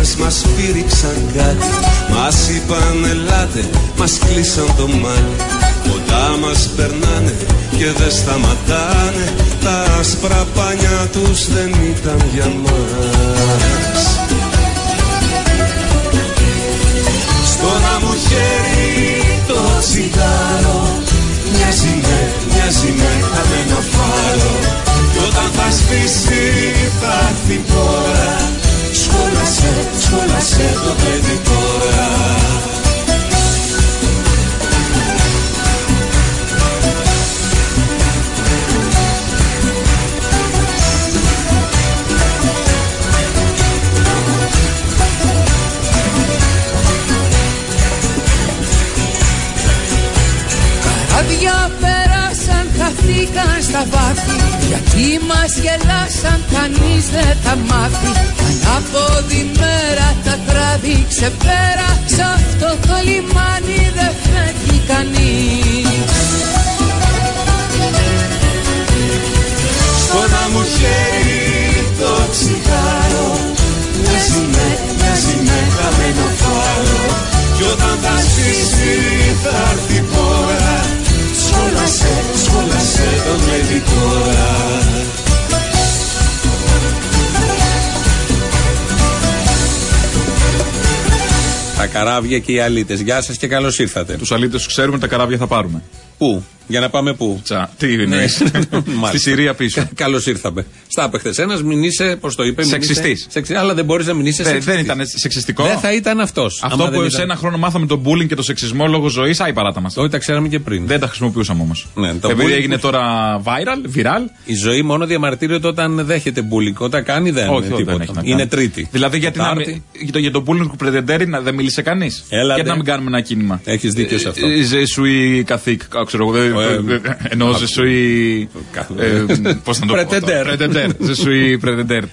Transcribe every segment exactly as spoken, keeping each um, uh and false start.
πόρτες μας πήριξαν κάτι. Μας είπαν ελάτε, μας κλείσαν το μάτι. Κοντά μας περνάνε και δεν σταματάνε. Τα άσπρα πάνια τους δεν ήταν για μας. Στο να μου χέρι το τσιγάρο μοιάζει με, μοιάζει με χαμένο φάρο. Κι όταν θα σβήσει θα έρθει η ώρα. Σχόλασε, σχόλασε το παιδί τώρα. Καράβια πέρασαν, χαθήκαν στα βάθη. Γιατί μας γελάσαν, κανείς δεν τα μάθει. Ανάποδη μέρα τα τράβηξε πέρα. Σ' αυτό το λιμάνι δεν φεύγει κανείς. Στο να μου χέρι το τσιγάρο μοιάζει με, μοιάζει με χαμένο φάρο. Κι όταν θα σβήσει θα έρθει η ώρα. Σχόλασε, σχόλασε το παιδί τώρα. Τα καράβια και οι αλήτες. Γεια σας και καλώς ήρθατε. Τους αλήτες ξέρουμε, τα καράβια θα πάρουμε. Πού? Για να πάμε πού? Τσα, τι εννοείς? Στη Συρία πίσω. Καλώς ήρθαμε. Στα απεχθές ένας μην είσαι, πώς το είπε, σεξιστής. Σεξι... Αλλά δεν μπορείς να μην είσαι σεξιστής. Δεν ήταν σεξιστικό. Δεν θα ήταν αυτός. Αυτό που σε ένα χρόνο μάθαμε τον bullying και το σεξισμό λόγω ζωής, άι παράτα μας. Όχι, τα ξέραμε και πριν. Δεν τα χρησιμοποιούσαμε όμως. Ναι, επειδή bullying... έγινε τώρα viral, viral. Η ζωή μόνο διαμαρτύρεται όταν δέχεται bullying. Όταν κάνει δεν όχι, είναι τίποτα. Δεν είναι τρίτη. Δηλαδή γιατί να, για, το, για το bullying που πρετεντέρει να δεν μίλησε κανείς. Και να μην κάνουμε ένα κίνημα. Έχεις δίκιο σε αυτό. Ζεσουή καθήκ, ξέρω εγώ. Ενώ ζεσουή. Πώς να το πω. Πρετεντέρ. Ζεσουή πρετεντέρ.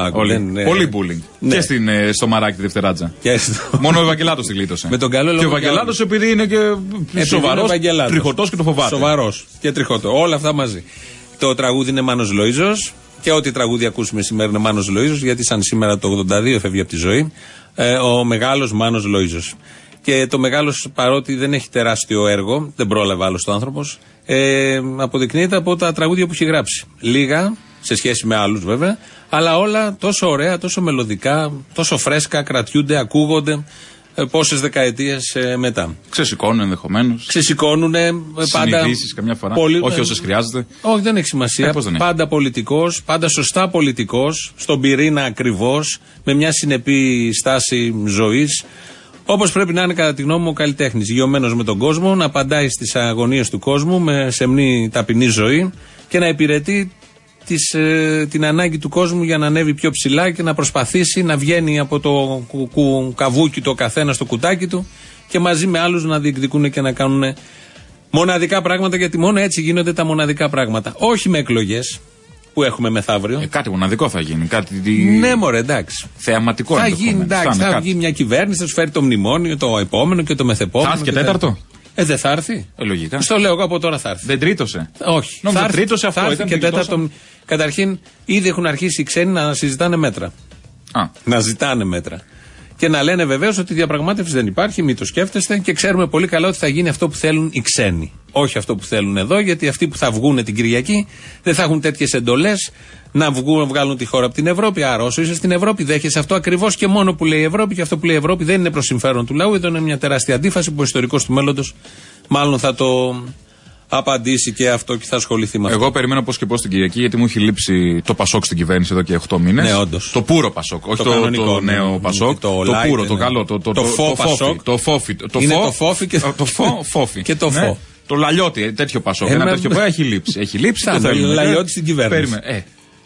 Πολύ bullying. Ναι. Και στην, στο Μαράκι τη Δευτεράτζα. Στο... Μόνο ο Ευαγγελάτος τη γλίτωσε. Με τον καλό και ο Ευαγγελάτος επειδή είναι και σοβαρός, τριχωτός και το φοβάται. Σοβαρός και τριχωτό. Όλα αυτά μαζί. Το τραγούδι είναι Μάνος Λοΐζος και ό,τι τραγούδι ακούσουμε σήμερα είναι Μάνος Λοΐζος, γιατί σαν σήμερα το ογδόντα δύο φεύγει από τη ζωή ε, ο μεγάλος Μάνος Λοΐζος. Και το μεγάλος, παρότι δεν έχει τεράστιο έργο, δεν πρόλαβε άλλος το άνθρωπος, ε, αποδεικνύεται από τα τραγούδια που έχει γράψει. Λίγα, σε σχέση με άλλους βέβαια, αλλά όλα τόσο ωραία, τόσο μελωδικά, τόσο φρέσκα, κρατιούνται, ακούγονται ε, πόσες δεκαετίες ε, μετά. Ξεσηκώνουν ενδεχομένως. Ξεσηκώνουν πάντα. Συνειδήσεις καμιά φορά. Πολύ, όχι όσες χρειάζεται. Όχι, δεν έχει σημασία. Ε, δεν πάντα πολιτικός, πάντα σωστά πολιτικός, στον πυρήνα ακριβώς, με μια συνεπή στάση ζωής. Όπως πρέπει να είναι κατά τη γνώμη μου ο καλλιτέχνης. Γιωμένος με τον κόσμο, να απαντάει στις αγωνίες του κόσμου με σεμνή ταπεινή ζωή και να υπηρετεί της, ε, την ανάγκη του κόσμου για να ανέβει πιο ψηλά και να προσπαθήσει να βγαίνει από το κου, κου, καβούκι το καθένα στο κουτάκι του και μαζί με άλλους να διεκδικούν και να κάνουν μοναδικά πράγματα, γιατί μόνο έτσι γίνονται τα μοναδικά πράγματα. Όχι με εκλογές που έχουμε μεθαύριο. Ε, κάτι μοναδικό θα γίνει. Κάτι... Ναι, μωρέ, εντάξει. Θεαματικό θα γίνει, εντάξει. Θα βγει μια κυβέρνηση, θα σου φέρει το μνημόνιο, το επόμενο και το μεθεπόμενο. Θα έρθει και, και τέταρτο. Ε, δεν θα έρθει. Ε, λογικά. Στο λέω εγώ από τώρα θα έρθει. Δεν τρίτωσε. Όχι. Νόμιζα τρίτωσε αυτό. Θα έρθει και τέταρτο. Καταρχήν, ήδη έχουν αρχίσει οι ξένοι να συζητάνε μέτρα. Α. Να ζητάνε μέτρα. Και να λένε βεβαίως ότι διαπραγμάτευση δεν υπάρχει, μην το σκέφτεστε, και ξέρουμε πολύ καλά ότι θα γίνει αυτό που θέλουν οι ξένοι. Όχι αυτό που θέλουν εδώ, γιατί αυτοί που θα βγουν την Κυριακή δεν θα έχουν τέτοιες εντολές να βγουν, βγάλουν τη χώρα από την Ευρώπη. Άρα, όσο είσαι στην Ευρώπη, δέχεσαι αυτό ακριβώς και μόνο που λέει η Ευρώπη, και αυτό που λέει η Ευρώπη δεν είναι προς συμφέρον του λαού. Εδώ είναι μια τεράστια αντίφαση που ο ιστορικός του μέλλοντος μάλλον θα το απαντήσει και αυτό και θα ασχοληθεί με αυτό. Εγώ περιμένω πώς και πώς την Κυριακή, γιατί μου έχει λείψει το Πασόκ στην κυβέρνηση εδώ και οκτώ μήνες. Ναι, όντως. Το πούρο Πασόκ, όχι το, το, κανονικό, το νέο ναι, Πασόκ. Το, το light, πούρο, ναι. το καλό. Το, το, το, το φω Πασόκ. Το φόφι. Το είναι φω, το φόφι και το φω, φόφι. Και το φω. Ναι. Το λαλιώτη, τέτοιο Πασόκ. Ε, Ένα με... τέτοιο που έχει λείψει. Έχει λείψει. Το θέλουμε. Λαλιώτη στην κυβέρνηση. Ε,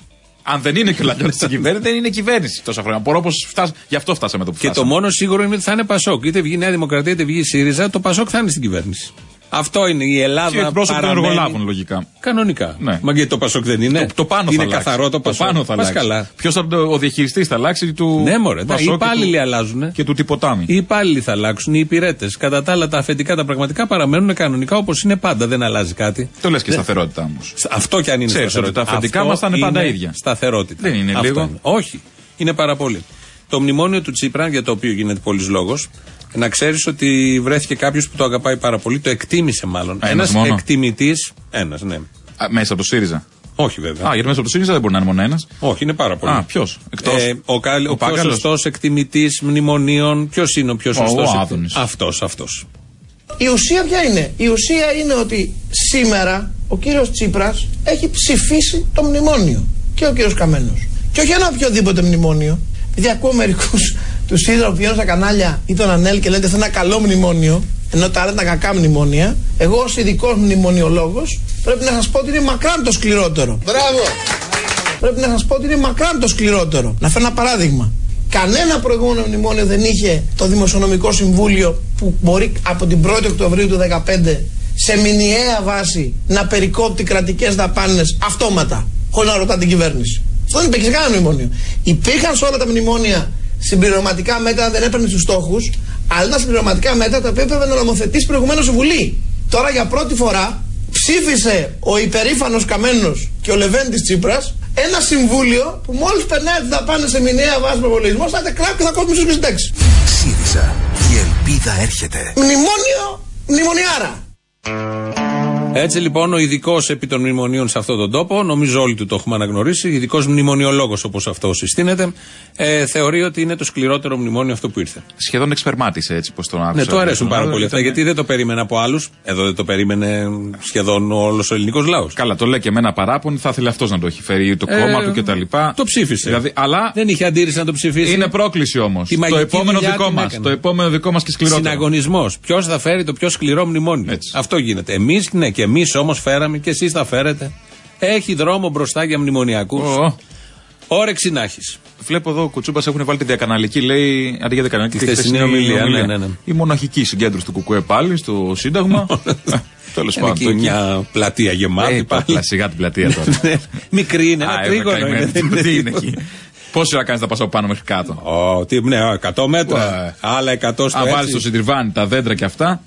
αν δεν είναι και ο λαλιώτη στην κυβέρνηση, δεν είναι κυβέρνηση τόσα χρόνια. Μπορώ πως φτάσ... Γι' αυτό φτάσαμε το που και φτάσαμε. Το μόνο σίγουρο είναι ότι θα είναι Πασόκ. Είτε βγει η Νέα Δημοκρατία, είτε βγει η ΣΥΡΙΖΑ, το Πασόκ θα είναι στην κυβέρνηση. Αυτό είναι η Ελλάδα. Και εκπρόσωποι των εργολάβων, λογικά. Κανονικά. Ναι. Μα γιατί το Πασόκ δεν είναι. Το, το πάνω είναι θα καθαρό το Πασόκ. Το πάνω θα αλλάξει. Ποιος θα το, ο διαχειριστής θα αλλάξει του. Ναι, μωρέ. Οι υπάλληλοι του... αλλάζουν. Και του τυποτάμι. Οι υπάλληλοι θα αλλάξουν, οι υπηρέτες. Κατά τα άλλα, τα αφεντικά, τα πραγματικά παραμένουν κανονικά όπως είναι πάντα. Δεν αλλάζει κάτι. Το λες και σταθερότητα όμως. Αυτό κι αν είναι Ξέρεις σταθερότητα. Ότι τα αφεντικά μας θα είναι πάντα ίδια. Σταθερότητα. Δεν είναι αυτό λίγο. Είναι. Όχι. Είναι πάρα πολύ. Το μνημόνιο του Τσίπρα, για το οποίο γίνεται πολλής λόγος, να ξέρεις ότι βρέθηκε κάποιος που το αγαπάει πάρα πολύ, το εκτίμησε μάλλον. Ένας εκτιμητής. Ένας, ναι. Α, μέσα από το ΣΥΡΙΖΑ. Όχι βέβαια. Α, γιατί μέσα από το ΣΥΡΙΖΑ δεν μπορεί να είναι μόνο ένας. Όχι, είναι πάρα πολύ. Α, ποιος? Εκτός. Ε, ο ο, ο πιο σωστός εκτιμητής μνημονίων. Ποιος είναι ο πιο σωστός? Ο Άδωνης. Αυτός, αυτός. Η ουσία ποια είναι? Η ουσία είναι ότι σήμερα ο κύριος Τσίπρας έχει ψηφίσει το μνημόνιο. Και ο κύριος Καμένος. Και όχι ένα οποιοδήποτε μνημόνιο. Γιατί ακούω μερικούς του ΣΥΡΙΖΑ που πηγαίνουν στα κανάλια ή τον ΑΝΕΛ και λένε αυτό είναι ένα καλό μνημόνιο, ενώ τα άλλα είναι τα κακά μνημόνια. Εγώ ως ειδικός μνημονιολόγος πρέπει να σας πω ότι είναι μακράν το σκληρότερο. Μπράβο! Πρέπει να σας πω ότι είναι μακράν το σκληρότερο. Να φέρω ένα παράδειγμα. Κανένα προηγούμενο μνημόνιο δεν είχε το Δημοσιονομικό Συμβούλιο που μπορεί από την πρώτη Οκτωβρίου του δύο χιλιάδες δεκαπέντε σε μηνιαία βάση να περικόπτει κρατικές δαπάνες αυτόματα, χωρίς να ρωτά την κυβέρνηση. Αυτό δεν υπήρχε σε κανένα μνημόνιο. Υπήρχαν σε όλα τα μνημόνια συμπληρωματικά μέτρα, δεν έπαιρνε τους στόχους, αλλά τα συμπληρωματικά μέτρα τα οποία έπρεπε να νομοθετήσει προηγουμένως η Βουλή. Τώρα για πρώτη φορά ψήφισε ο υπερήφανος Καμένος και ο Λεβέντης Τσίπρας ένα συμβούλιο που μόλις περνάει τις δαπάνες σε μηνιαία βάση προπολογισμός θα κράκ και θα κόψει στους συντάξεις. ΣΥΡΙΖΑ, η ελπίδα έρχεται. Μνημόνιο, μνημονιάρα. Έτσι λοιπόν ο ειδικός επί των μνημονίων σε αυτόν τον τόπο, νομίζω όλοι του το έχουμε αναγνωρίσει, ειδικός μνημονιολόγος όπως αυτό συστήνεται, ε, θεωρεί ότι είναι το σκληρότερο μνημόνιο αυτό που ήρθε. Σχεδόν εξπερμάτισε έτσι πως τον άκουσα. Ναι, του αρέσουν πάρα πολύ αυτά, γιατί δεν το περίμενε από άλλους. Εδώ δεν το περίμενε σχεδόν όλος ο ελληνικός λαός. Καλά, το λέει και με ένα παράπονο, θα ήθελε αυτός να το έχει φέρει, το κόμμα ε, του κτλ. Το ψήφισε. Δηλαδή, αλλά δεν είχε αντίρρηση να το ψηφίσει. Είναι πρόκληση όμως. Το επόμενο δικό μας. Το επόμενο δικό μας και σκληρότερο. Συναγωνισμός. Ποιος θα φέρει το πιο σκληρό μνημόνιο. Έτσι. Αυτό γίνεται. Εμείς, ναι, και εμείς όμως φέραμε και εσείς θα φέρετε. Έχει δρόμο μπροστά για μνημονιακούς. Oh. Όρεξη να έχεις. Βλέπω εδώ ο Κουτσούμπας έχουν βάλει την διακαναλική, λέει, αντί για διακαναλική, τη χθεσινή ομιλία. Ναι, ναι, ναι. Η μοναχική συγκέντρωση του Κουκουέ πάλι στο Σύνταγμα. Τέλος πάντων. Εκεί μια πλατεία γεμάτη. Πάλι. Σιγά την πλατεία τώρα. Μικρή είναι, ένα τρίγωνο είναι. Τι είναι εκεί. Πόση ώρα κάνεις να πας από πάνω μέχρι κάτω? Oh, τι, ναι, εκατό μέτρα. Άλλα εκατό στο έτσι. Αν βάλεις το συντριβάνι, τα δέντρα και αυτά.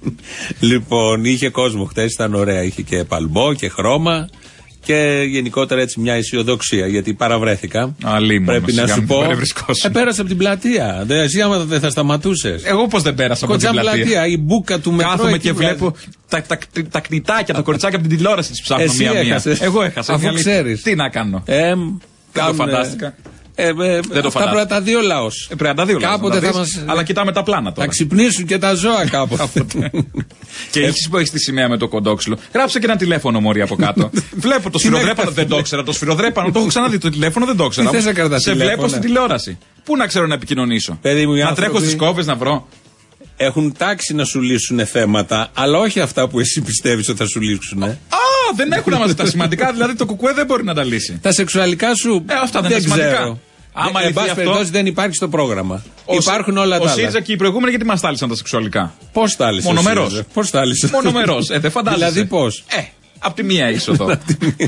Λοιπόν, είχε κόσμο χτες, ήταν ωραία. Είχε και παλμό και χρώμα. Και γενικότερα έτσι μια αισιοδοξία, γιατί παραβρέθηκα. Αλίμονος, πρέπει να σου πω. Ε, πέρασε από την πλατεία. Δε, εσύ άμα δεν θα σταματούσες. Εγώ πώς δεν πέρασα από την πλατεία. πλατεία. Η μπούκα του μετρό. Κάθομαι και βλέπω τα, τα, τα, τα κνητάκια, τα κοριτσάκια από την τηλεόραση τις ψάχνω μία-μία. Εγώ έχασα. Αφού ξέρεις. Τι να κάνω. Ε, δεν το φαντάστηκα. Ε, ε, δεν το αυτά πρέπει να τα δύο λαός. Ε, πρέπει να τα δύο κάποτε λαός. Θα μας... Αλλά κοιτάμε τα πλάνα τώρα. Θα ξυπνήσουν και τα ζώα κάποτε. Και έχεις που έχεις τη σημαία με το κοντόξυλο. Γράψε και ένα τηλέφωνο μωρή από κάτω. Βλέπω το σφυροδρέπανο, δεν το ήξερα. Το σφυροδρέπανο το έχω ξαναδεί. Το τηλέφωνο δεν το ήξερα. Σε βλέπω στην τηλεόραση. Πού να ξέρω να επικοινωνήσω. Να τρέχω στις κόβες να βρω. Έχουν τάξει να σου λύσουν θέματα, αλλά όχι αυτά που εσύ πιστεύεις ότι θα σου λύσουν. Α, δεν έχουν να μαζί τα σημαντικά, δηλαδή το κουκουέ δεν μπορεί να τα λύσει. Τα σεξουαλικά σου. Ε, αυτά δεν είναι σημαντικά. Άμα εν πάση περιπτώσει δεν υπάρχει στο πρόγραμμα. Ο, Υπάρχουν όλα ο, τα άλλα. Ο ΣΥΡΙΖΑ και οι προηγούμενοι γιατί μας τάλισαν τα σεξουαλικά. Πώς τάλισαν? Μονομερός. Πώς τάλισαν? Μονομερός. Ε, δεν φαντάζεσαι. Δηλαδή πώς? Ε, απ' τη μία είσοδο.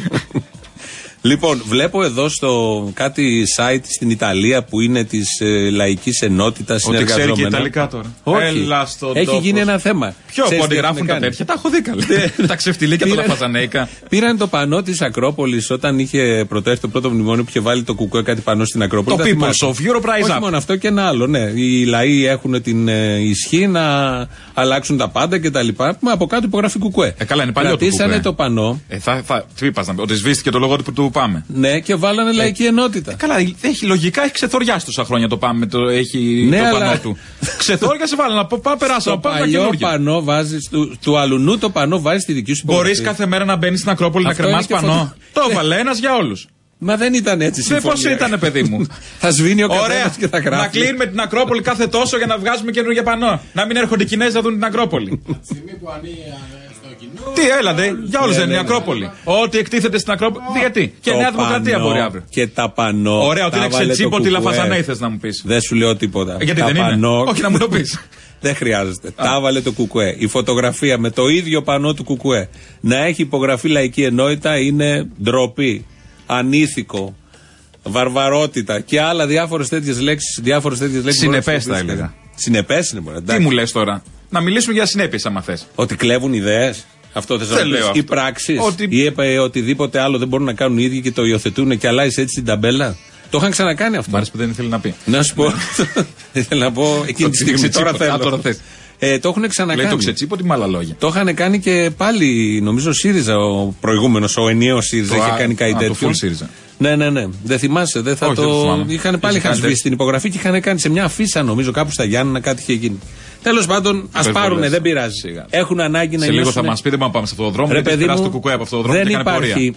Λοιπόν, βλέπω εδώ στο κάτι site στην Ιταλία που είναι της ε, Λαϊκής Ενότητας συνεργαζόμενα. Ότι ξέρει και Ιταλικά τώρα. Όχι. Έλα στον Έχει τόπος. γίνει ένα θέμα. Ποιο που αντιγράφουν τα τέτοια, τα έχω δει καλά. Τα ξεφτιλίκια τα φαζανέικα. Πήραν το πανό της Ακρόπολης όταν είχε προτάσει το πρώτο μνημόνιο που είχε βάλει το κουκουέ κάτι πανό στην Ακρόπολη. Το People's of Europe Rise Up. Όχι μόνο αυτό και ένα άλλο, ναι. Οι λαοί έχουν την ε, ισχύ να αλλάξουν τα πάντα κτλ. Μα από κάτω υπογραφή κουκουέ. Ε, καλά, είναι παλιό το κουκουέ. το πανό. Ε, θα, θα, τι είπα να πει, ότι σβήστηκε το λογότυπο του Πάμε. Ναι, και βάλανε Λαϊκή Ενότητα. Ε, καλά, έχει λογικά, έχει ξεθοριάσει τόσα χρόνια το Πάμε. Το, έχει ναι, το αλλά... πανό του. Ξεθόριασε, βάλανε να πάμε, περάσαμε. Το παλιό πανό βάζει, του, του αλουνού το πανό βάζει στη δική σου πόλη. Μπορεί κάθε μέρα να μπαίνει στην Ακρόπολη να κρεμά πανό. Φωτο... Το έβαλε ένα για όλου. Μα δεν ήταν έτσι συμφωνία. Δεν πώς ήταν, παιδί μου. Θα σβήνει ο καθένας και θα γράφει. Να κλείνουμε την Ακρόπολη κάθε τόσο για να βγάζουμε καινούργια πανό. Να μην έρχονται οι Κινέζοι να δουν την Ακρόπολη. Τι έλατε, για όλους δεν είναι η Ακρόπολη. Ό,τι εκτίθεται στην Ακρόπολη. Γιατί. Και Νέα Δημοκρατία μπορεί αύριο. Και τα πανό. Ωραία, ότι είναι ξετσίπο τη Λαφαζανέη θες να μου πεις. Δεν σου λέω τίποτα. Γιατί δεν είναι. Όχι να μου το πεις. Δεν χρειάζεται. Τα έβαλε το κουκουέ. Η φωτογραφία με το ίδιο πανό του κουκουέ να έχει υπογραφεί Λαϊκή Ενότητα είναι ντροπή. Ανήθικο, βαρβαρότητα και άλλα διάφορες τέτοιες λέξεις. Συνεπές θα έλεγα. Συνεπές είναι μπορεί. Τι μου λες τώρα. Να μιλήσουμε για συνέπειες άμα θες. Ότι κλέβουν ιδέες. Αυτό θες να πεις. Ή πράξεις. Ότι... Ή είπε οτιδήποτε άλλο δεν μπορούν να κάνουν οι ίδιοι και το υιοθετούν και αλλάζει έτσι την ταμπέλα. Το είχαν ξανακάνει αυτό. Μ' άρεσε που δεν ήθελε να πει. Να σου πω. Ήθελα να πω εκείνη τη στιγμή. Τώρα θέλω. Ε, το έχουν ξανακάνει. Λέει το ξετσίπο, τι με άλλα λόγια. Το είχαν κάνει και πάλι, νομίζω, ΣΥΡΙΖΑ, ο προηγούμενος, ο ενιαίος ΣΥΡΙΖΑ, είχε κάνει κάτι τέτοιο. Το full ΣΥΡΙΖΑ. Ναι, ναι, ναι. Δεν θυμάσαι, δεν θα Όχι, το. Δεν είχαν πάλι είχαν σβήσει την υπογραφή και είχαν κάνει σε μια αφίσα, νομίζω, κάπου στα Γιάννενα κάτι είχε γίνει. Τέλος πάντων, ας πάρουνε, δεν πειράζει. Σιγά. Έχουν ανάγκη να σε νιώσουν. λίγο θα μας πείτε, μα πάμε σε αυτό το δρόμο. Ρε, παιδί μου, το κουκουέ από αυτό το δρόμο. Δεν υπάρχει,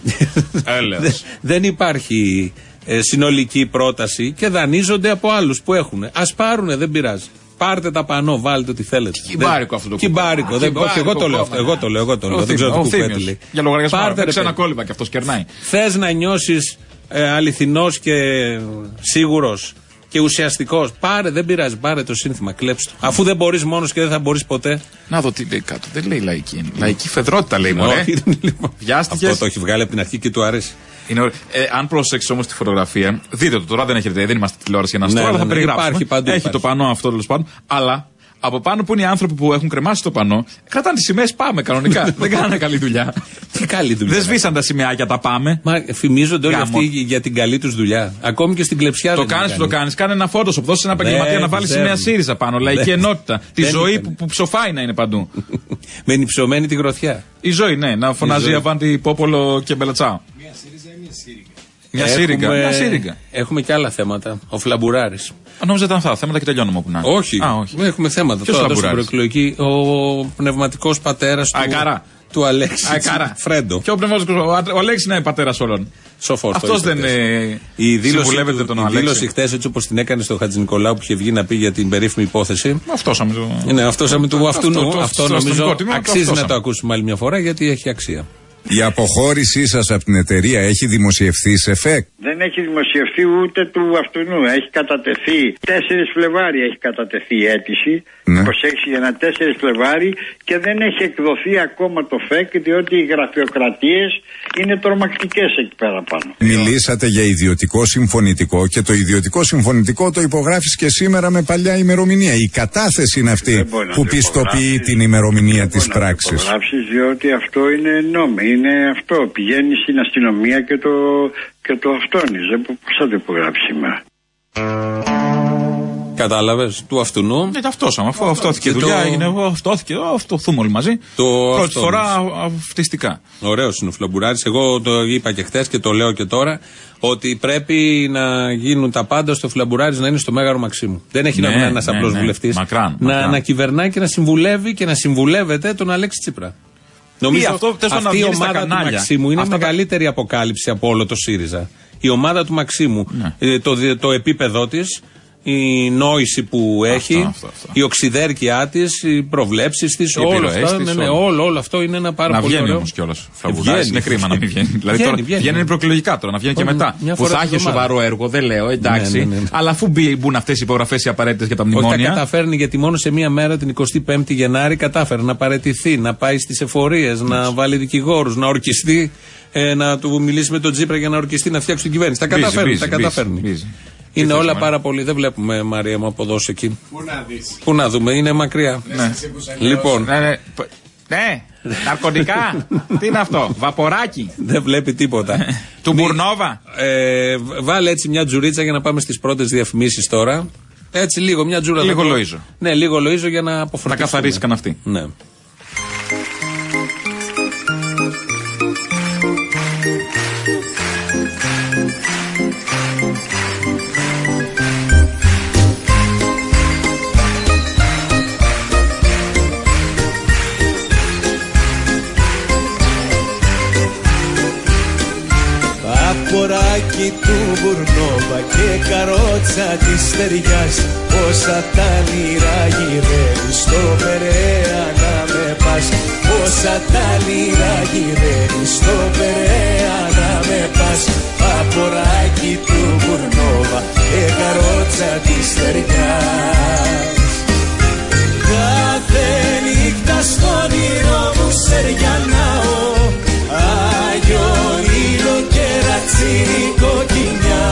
δεν υπάρχει ε, συνολική πρόταση και δανείζονται από άλλους που έχουν. Ας πάρουνε, δεν πειράζει. Πάρτε τα πανό, βάλτε ό,τι θέλετε. Κυμπάρικο αυτό το κουκουέ. Κυμπάρικο. Όχι, εγώ το λέω αυτό. Εγώ το λέω. Εγώ το λέω. Δεν ξέρω τι κουκουέ τι λέει. Για λογαριασμό. Πάρτε ένα κόλλημα και αυτό κερνάει. Θες να νιώσεις ε, αληθινός και σίγουρος και ουσιαστικός. Πάρε, δεν πειράζει. Πάρε το σύνθημα. Κλέψτε το. Αφού δεν μπορείς μόνος και δεν θα μπορείς ποτέ. Να δω τι λέει κάτω. Δεν λέει λαϊκή. Λαϊκή φεδρότητα λέει μόνο. Βιάστηκες. Αυτό το έχει βγάλει από την αρχή και του αρέσει. Είναι ε, αν προσέξεις όμως τη φωτογραφία, δείτε το τώρα, δεν έχετε, δεν είμαστε τηλεόραση για να ναι, ναι, θα ναι, περιγράψουμε. Υπάρχει, παντού έχει υπάρχει. Το πανό αυτό τέλος πάντων, αλλά από πάνω που είναι οι άνθρωποι που έχουν κρεμάσει το πανό, κρατάνε τις σημαίες πάμε κανονικά. Δεν κάνανε καλή δουλειά. Τι καλή δουλειά. Δεν σβήσαν τα σημαίακια τα πάμε. Μα φημίζονται όλοι αυτοί για την καλή τους δουλειά. Ακόμη και στην κλεψιά. Το κάνεις που το κάνεις, κάνε ένα Photoshop, δώσε ένα επαγγελματία να βάλει σημαία ΣΥΡΙΖΑ πάνω. Λαϊκή ενότητα. Τη ζωή που ψοφάει να είναι παντού. Με νυψωμένη τη γροθιά. Η ζωή, ναι, να φωνάζει Αβάντι Πόπολο και Μπελατσάο. Μια ΣΥΡΙΖΑ ή μια ΣΥΡΙΓΑ. Μια ΣΥΡΙΓΑ. Μια ΣΥΡΙΓΑ. Έχουμε και άλλα θέματα. Ο Φλαμπουράρης. Νόμιζα ήταν αυτά. Θέματα και τελειώνουμε όπου να είναι. Όχι. Α, όχι. Έχουμε θέματα. Ποιος τώρα Φλαμπουράρης? Προεκλογική. Ο πνευματικός πατέρας του. Αεκάρα. Του Αλέξη. Φρέντο. Και ο πνευματικός. Ο Αλέξη είναι πατέρας όλων. Σοφός. Αυτός δεν είναι. Η δήλωση, τον η δήλωση χτες, έτσι όπως την έκανε στο Χατζηνικολάου που είχε βγει να πει για την περίφημη υπόθεση. Αυτόσαμε του. Ναι, αυτόσαμε του αυτού. Αυτό νομίζω αξίζει να το ακούσουμε άλλη μια φορά γιατί έχει αξία. Η αποχώρησή σας από την εταιρεία έχει δημοσιευθεί σε ΦΕΚ? Δεν έχει δημοσιευθεί ούτε του αυτού. Έχει κατατεθεί τέσσερις Φλεβάρι έχει κατατεθεί η αίτηση. Ναι. είκοσι έξι για ένα τέσσερις Φλεβάρι και δεν έχει εκδοθεί ακόμα το ΦΕΚ διότι οι γραφειοκρατίες είναι τρομακτικές εκεί πέρα πάνω. Μιλήσατε για ιδιωτικό συμφωνητικό και το ιδιωτικό συμφωνητικό το υπογράφεις και σήμερα με παλιά ημερομηνία. Η κατάθεση είναι αυτή που πιστοποιεί την ημερομηνία της πράξης. Δεν μπορεί να διότι αυτό είναι νόμο. Είναι αυτό. Πηγαίνει στην αστυνομία και το, και το αυτόνιζε. Πώς θα το υπογράψει σήμερα. Κατάλαβες, του αυτουνού. Ναι, ταυτόσαμε. Αφού αυτόθηκε η δουλειά, το... έγινε. Αυτόθηκε, αυτοθούμε όλοι μαζί. Το Πρώτη φορά αυτιστικά. Ωραίος είναι ο Φλαμπουράρης. Εγώ το είπα και χθες και το λέω και τώρα. Ότι πρέπει να γίνουν τα πάντα στο Φλαμπουράρης να είναι στο Μέγαρο Μαξίμου. Δεν έχει ναι, νόημα ένας ναι, απλός ναι, βουλευτής. Μακράν, να, μακράν. να κυβερνάει και να συμβουλεύει και να συμβουλεύεται τον Αλέξη Τσίπρα. Νομίζω αυτό, αυτή η ομάδα του Μαξίμου είναι αυτά μεγαλύτερη τα... αποκάλυψη από όλο το ΣΥΡΙΖΑ. Η ομάδα του Μαξίμου, ναι. το, το επίπεδό της, η νόηση που αυτό, έχει, αυτό, αυτό. η οξυδέρκεια της, οι προβλέψεις της, όλο, αυτό, ναι, ναι, όλο, όλο αυτό είναι ένα πάρα να πολύ ωραίο. Να βγαίνει όμως κιόλας. Φλαμπουράρης είναι κρίμα να μην βγαίνει. Δηλαδή βγαίνει, τώρα βγαίνει. βγαίνει προεκλογικά τώρα, να βγαίνει και μετά. Που θα έχει σοβαρό έργο, δεν λέω, εντάξει. Ναι, ναι, ναι. Αλλά αφού μπουν αυτές οι υπογραφές οι απαραίτητες για τα μνημόνια. Όχι, τα καταφέρνει γιατί μόνο σε μία μέρα, την εικοστή πέμπτη Γενάρη, κατάφερε να παραιτηθεί, να πάει στις εφορίες, να βάλει δικηγόρους, να ορκιστεί. Ε, να του μιλήσει με τον Τσίπρα για να ορκιστεί να φτιάξει την κυβέρνηση. Τα καταφέρνει. Τα καταφέρνει. Είναι όλα θες, πάρα πολύ. Δεν βλέπουμε, Μαρία μου, από εδώ σε εκεί. Πού να δεις. Πού να δούμε, είναι μακριά. Ναι. Λοιπόν. Ναι, ναι. ναι. Ναρκωτικά. Τι είναι αυτό, βαποράκι. Δεν βλέπει τίποτα. Του Μπουρνόβα. Ε, βάλε έτσι μια τζουρίτσα για να πάμε στις πρώτες διαφημίσεις τώρα. Έτσι λίγο, μια τζούρα. Λίγο Λοΐζο. Ναι, λίγο Λοΐζο για να αποφροντίσουμε. Να καθαρίσει καν αυτή. Ναι. Παποράκι του Μπουρνόβα και καρότσα της στεριάς, όσα τα λίρα γυρεύεις στο Περαία να με πας, όσα τα λίρα γυρεύεις στο Περαία να με πας. Παποράκι του Μπουρνόβα και καρότσα της στεριάς. Κάθε νύχτα στον όνειρο μου σεριανάω, Άγιο ήλιο και ρατσίνη κοκκινιά.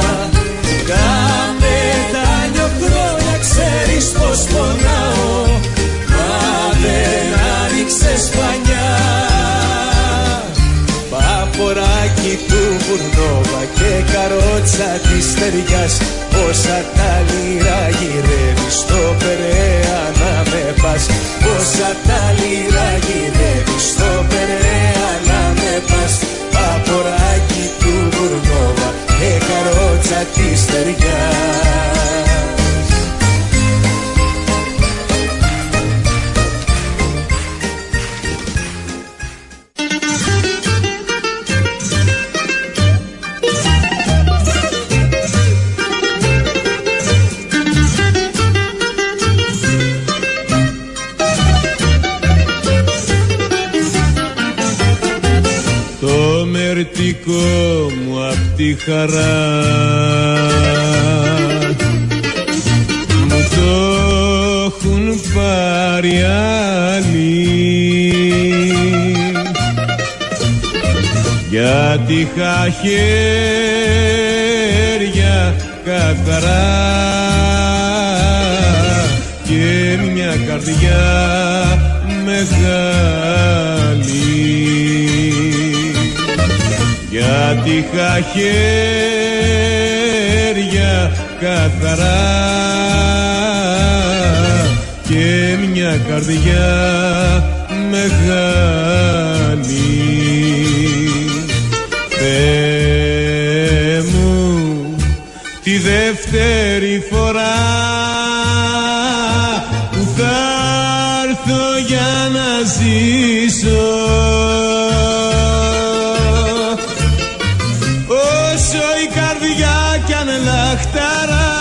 Καπετάνιο χρόνια ξέρεις πως πονάω, μα δεν άνοιξες πανιά. Παποράκι του Μπουρνόβα μπουρνόβα και καρότσα της στεριάς. Πόσα τα λίρα γυρεύεις στο Περαία να με πας. Πόσα τα λίρα γυρεύεις στο Περαία να με πας. Παποράκι του μπουρνόβα και καρότσα της στεριάς. Δικό μου απ' τη χαρά μου το έχουν πάρει άλλοι, γιατί είχα χέρια καθαρά και μια καρδιά μεγάλη. Γιατί είχα χέρια καθαρά και μια καρδιά μεγάλη. Θεέ μου τη δεύτερη φορά που θα έρθω για να ζήσω, λαχταρά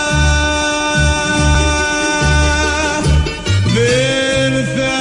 δεν θα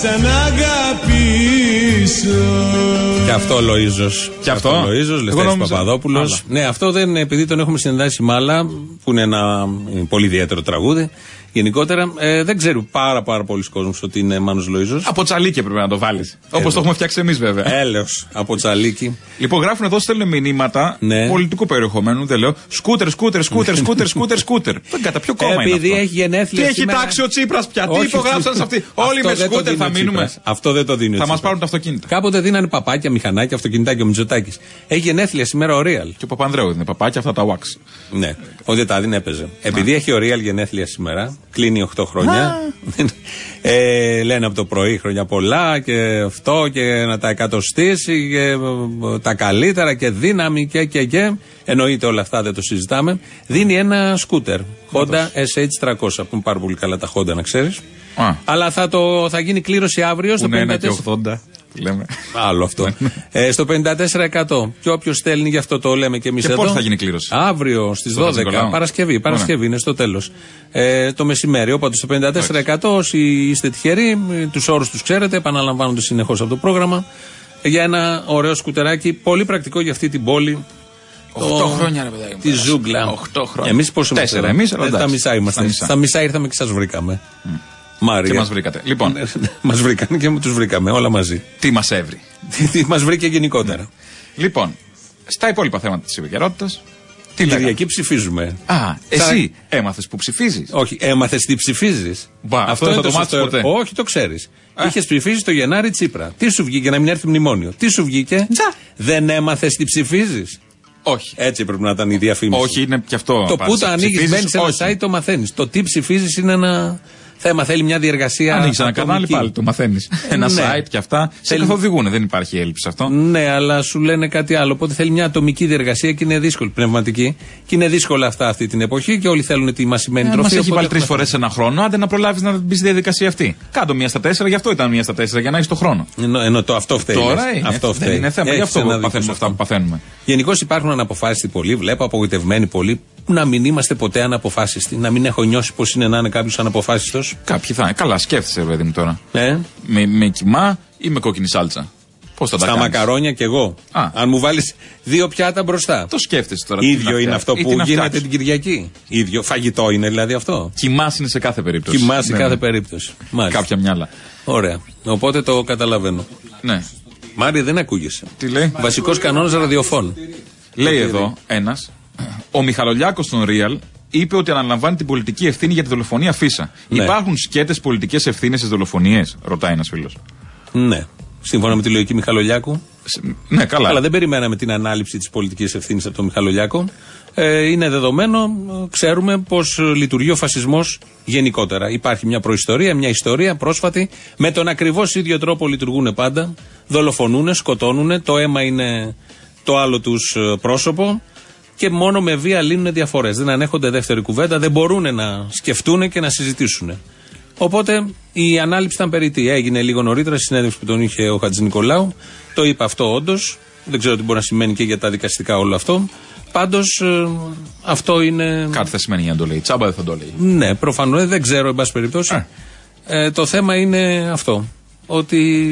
ξαναγαπήσω. Και αυτό ο Λοΐζος. Και αυτό ο Λοΐζος, Λευτέρης Παπαδόπουλος. Ναι, αυτό δεν, επειδή τον έχουμε συνδέσει Μάλα, που είναι ένα πολύ ιδιαίτερο τραγούδι. Γενικότερα ε, δεν ξέρει πάρα πάρα πολλοί κόσμος ότι είναι Μάνος Λοΐζος. Από Τσαλίκη έπρεπε να το βάλεις. Όπως το έχουμε φτιάξει εμείς βέβαια. Έλεος από Τσαλίκη. Λοιπόν, γράφουν εδώ, στέλνουν μηνύματα ναι. πολιτικού περιεχομένου. Δεν λέω σκούτερ, σκούτερ, σκούτερ, σκούτερ, σκούτερ, σκούτερ. Δεν κατά ποιο κόμμα επειδή είναι αυτό. Έχει γενέθλια. Τι σήμερα... έχει τάξει ο Τσίπρας πια. Τι υπογράψαν σε αυτή. Όλοι με σκούτερ θα μείνουμε. Αυτό δεν το δίνει. Θα μας πάρουν τα αυτοκίνητα. Κάποτε δίνανε παπάκια, μηχανάκια, αυτοκινητάκια ο Μητσοτάκης. Έχει γενέθλια σήμερα ο Real. Και ο Παπανδρέου είναι παπάκια αυτά τα wax. Ναι, ο Δετάδιν έπαιζε. Επειδή έχει ο Real γενέθλια σήμερα, κλείνει οκτώ χρόνια. ε, λένε από το πρωί χρόνια πολλά και αυτό και να τα εκατοστήσει και τα καλύτερα και δύναμη και και και. Εννοείται όλα αυτά, δεν το συζητάμε. Δίνει ένα σκούτερ Honda ες έιτς τριακόσια που είναι πάρα πολύ καλά τα Honda να ξέρεις. Α. Αλλά θα, το, θα γίνει κλήρωση αύριο στο πενήντα τέσσερα. Και ογδόντα. Λέμε. Άλλο αυτό. ε, στο πενήντα τέσσερα τοις εκατό. Και όποιος στέλνει, γι' αυτό το λέμε και εμείς εδώ. Και πότε θα γίνει κλήρωση? Αύριο στις δώδεκα. Παρασκευή. Παρασκευή είναι στο τέλος. Ε, το μεσημέρι. Οπότε στο πενήντα τέσσερα τοις εκατό όσοι είστε τυχεροί, τους όρους τους ξέρετε, επαναλαμβάνονται συνεχώς από το πρόγραμμα. Για ένα ωραίο σκουτεράκι, πολύ πρακτικό για αυτή την πόλη. οκτώ χρόνια ρε παιδάκι μου. Τη ζούγκλα. οκτώ χρόνια. Εμείς πόσο τέσσερα εμείς, αλλά στα μισά είμαστε. Στα μισά ήρθαμε και σας βρήκαμε. Mm. Μάρια. Και μας βρήκατε. Λοιπόν. Μας βρήκανε και τους βρήκαμε όλα μαζί. Τι μας έβρι. Τι μας βρήκε γενικότερα. Ναι. Λοιπόν, στα υπόλοιπα θέματα της επικαιρότητας. Τι Κυριακή ψηφίζουμε. Α, εσύ έμαθες που ψηφίζεις? Όχι, έμαθες τι ψηφίζεις. Μπα, αυτό δεν θα το μάθεις ποτέ. Όχι, το ξέρεις. Είχες ψηφίσει το Γενάρη Τσίπρα. Τι σου βγήκε να μην έρθει μνημόνιο? Τι σου βγήκε? Τζα. Δεν έμαθες τι ψηφίζεις. Όχι. Έτσι πρέπει να ήταν η διαφήμιση. Όχι, είναι και αυτό. Το που το ανοίγεις, μπαίνεις σε ένα site, το μαθαίνεις. Το τι ψηφίζεις είναι ένα θέμα, θέλει μια διεργασία. Ανοίξει ένα κανάλι πάλι, το μαθαίνεις. Ένα ναι. site και αυτά. Σε θέλει... καθοδηγούν, δεν υπάρχει έλλειψη αυτό. Ναι, αλλά σου λένε κάτι άλλο. Οπότε θέλει μια ατομική διεργασία και είναι δύσκολη, πνευματική. Και είναι δύσκολα αυτά αυτή την εποχή και όλοι θέλουν τη μασημένη ε, τροφή. Μας έχει βάλει τρεις φορές ένα χρόνο, άντε να προλάβεις να μπει στη διαδικασία αυτή. Κάντο μία στα τέσσερα, γι' αυτό ήταν μία στα τέσσερα, για να έχει το χρόνο. Ενώ, ενώ το αυτό φταίει. Τώρα είναι, αυτό φταίει. Δεν είναι θέμα, γι' αυτό παθαίνουμε αυτά που παθαίνουμε. Γενικώς υπάρχουν αναποφάσιστοι πολλοί, βλέπω απογοητευμένοι πολλοί. Να μην είμαστε ποτέ αναποφάσιστοι, να μην έχω νιώσει πως είναι να είναι κάποιος αναποφάσιστος. Κάποιοι θα είναι. Καλά, σκέφτεσαι, παιδί μου τώρα. Ε? Με, με κοιμά ή με κόκκινη σάλτσα. Πώς θα τα Στα κάνεις? Μακαρόνια κι εγώ. Α. Αν μου βάλεις δύο πιάτα μπροστά. Το σκέφτεσαι τώρα. Ίδιο είναι αυτό που γίνεται την Κυριακή. Ίδιο. Φαγητό είναι δηλαδή αυτό. Κοιμάς είναι σε κάθε περίπτωση. Κοιμάς σε ναι, κάθε ναι. περίπτωση. Μάλιστα. Κάποια μυαλά. Ωραία. Οπότε το καταλαβαίνω. Ναι. Μάρια, δεν ακούγεσαι. Τι λέει? Βασικός κανόνας ραδιοφώνου. Λέει εδώ ένας. Ο Μιχαλολιάκος στον Real είπε ότι αναλαμβάνει την πολιτική ευθύνη για τη δολοφονία Φίσα. Ναι. Υπάρχουν σκέτες πολιτικές ευθύνες στις δολοφονίες, ρωτάει ένας φίλος. Ναι. Σύμφωνα με τη λογική Μιχαλολιάκου. Ναι, καλά. Αλλά δεν περιμέναμε την ανάληψη της πολιτικής ευθύνης από τον Μιχαλολιάκο. Ε, είναι δεδομένο, ξέρουμε πώς λειτουργεί ο φασισμός γενικότερα. Υπάρχει μια προϊστορία, μια ιστορία πρόσφατη. Με τον ακριβώς ίδιο τρόπο λειτουργούν πάντα. Δολοφονούν, σκοτώνουν. Το αίμα είναι το άλλο τους πρόσωπο. Και μόνο με βία λύνουν διαφορές. Δεν ανέχονται δεύτερη κουβέντα, δεν μπορούν να σκεφτούν και να συζητήσουν. Οπότε η ανάληψη ήταν περιττή. Έγινε λίγο νωρίτερα στη συνέντευξη που τον είχε ο Χατζηνικολάου. Το είπε αυτό όντως. Δεν ξέρω τι μπορεί να σημαίνει και για τα δικαστικά όλο αυτό. Πάντως ε, αυτό είναι. Κάτι θα σημαίνει για να το λέει. Τσάμπα δεν θα το λέει. Ναι, προφανώς δεν ξέρω, εν πάση περιπτώσει. Ε. Ε, το θέμα είναι αυτό. Ότι